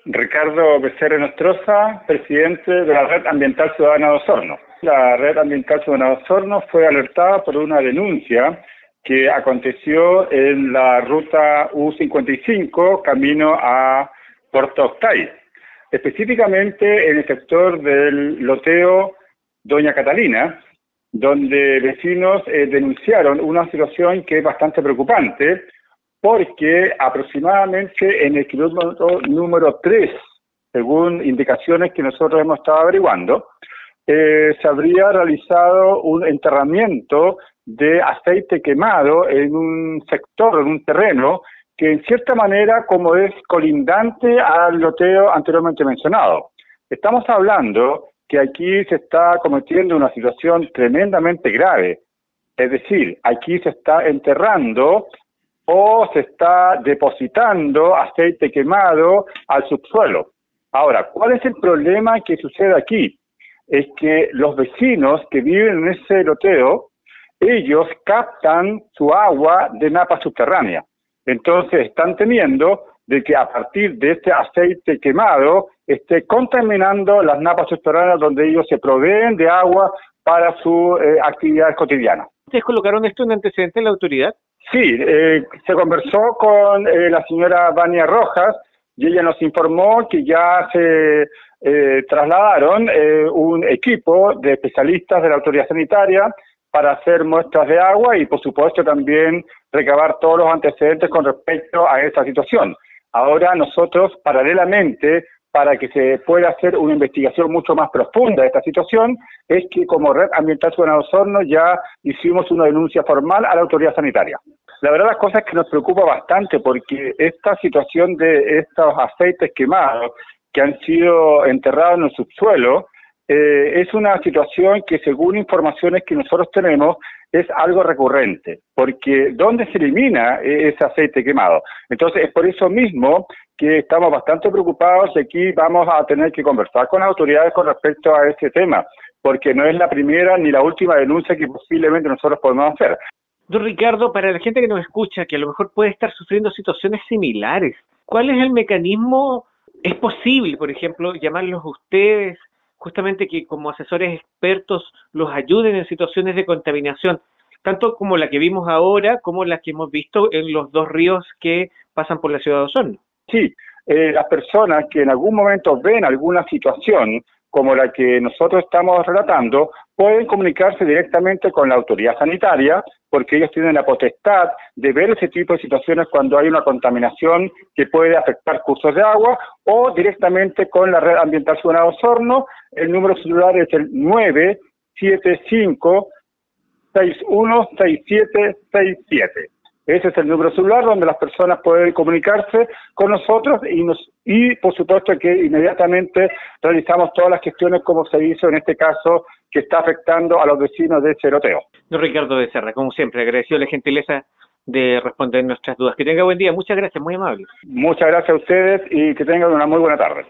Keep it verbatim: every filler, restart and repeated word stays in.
Ricardo Becerra Nostroza, presidente de la Red Ambiental Ciudadana de Osorno. La Red Ambiental Ciudadana de Osorno fue alertada por una denuncia que aconteció en la ruta U cincuenta y cinco, camino a Puerto Octay, específicamente en el sector del loteo Doña Catalina, donde vecinos eh, denunciaron una situación que es bastante preocupante, porque aproximadamente en el kilómetro número tres, según indicaciones que nosotros hemos estado averiguando, eh, se habría realizado un enterramiento de aceite quemado en un sector, en un terreno, que en cierta manera como es colindante al loteo anteriormente mencionado. Estamos hablando que aquí se está cometiendo una situación tremendamente grave, es decir, aquí se está enterrando o se está depositando aceite quemado al subsuelo. Ahora, ¿cuál es el problema que sucede aquí? Es que los vecinos que viven en ese loteo, ellos captan su agua de napas subterráneas. Entonces están temiendo de que a partir de este aceite quemado esté contaminando las napas subterráneas donde ellos se proveen de agua para sus eh, actividades cotidianas. ¿Ustedes colocaron esto en antecedente en la autoridad? Sí, eh, se conversó con eh, la señora Vania Rojas y ella nos informó que ya se eh, trasladaron eh, un equipo de especialistas de la autoridad sanitaria para hacer muestras de agua y por supuesto también recabar todos los antecedentes con respecto a esta situación. Ahora nosotros paralelamente, para que se pueda hacer una investigación mucho más profunda de esta situación, es que como Red Ambiental Ciudadana de Osorno ya hicimos una denuncia formal a la autoridad sanitaria. La verdad las cosas es que nos preocupa bastante porque esta situación de estos aceites quemados que han sido enterrados en el subsuelo eh, es una situación que según informaciones que nosotros tenemos es algo recurrente, porque ¿dónde se elimina ese aceite quemado? Entonces es por eso mismo que estamos bastante preocupados y aquí vamos a tener que conversar con las autoridades con respecto a este tema, porque no es la primera ni la última denuncia que posiblemente nosotros podemos hacer. Don Ricardo, para la gente que nos escucha, que a lo mejor puede estar sufriendo situaciones similares, ¿cuál es el mecanismo? ¿Es posible, por ejemplo, llamarlos a ustedes, justamente que como asesores expertos los ayuden en situaciones de contaminación, tanto como la que vimos ahora, como la que hemos visto en los dos ríos que pasan por la ciudad de Osorno? Sí, eh, las personas que en algún momento ven alguna situación como la que nosotros estamos relatando, pueden comunicarse directamente con la autoridad sanitaria, porque ellos tienen la potestad de ver ese tipo de situaciones cuando hay una contaminación que puede afectar cursos de agua, o directamente con la Red Ambiental Ciudadana de Osorno. El número celular es el nueve siete cinco, seis uno seis siete seis siete. Ese es el número celular donde las personas pueden comunicarse con nosotros y, nos, y por supuesto que inmediatamente realizamos todas las gestiones como se hizo en este caso que está afectando a los vecinos de ese loteo. Don Ricardo Becerra, como siempre, agradecido la gentileza de responder nuestras dudas. Que tenga buen día, muchas gracias, muy amable. Muchas gracias a ustedes y que tengan una muy buena tarde.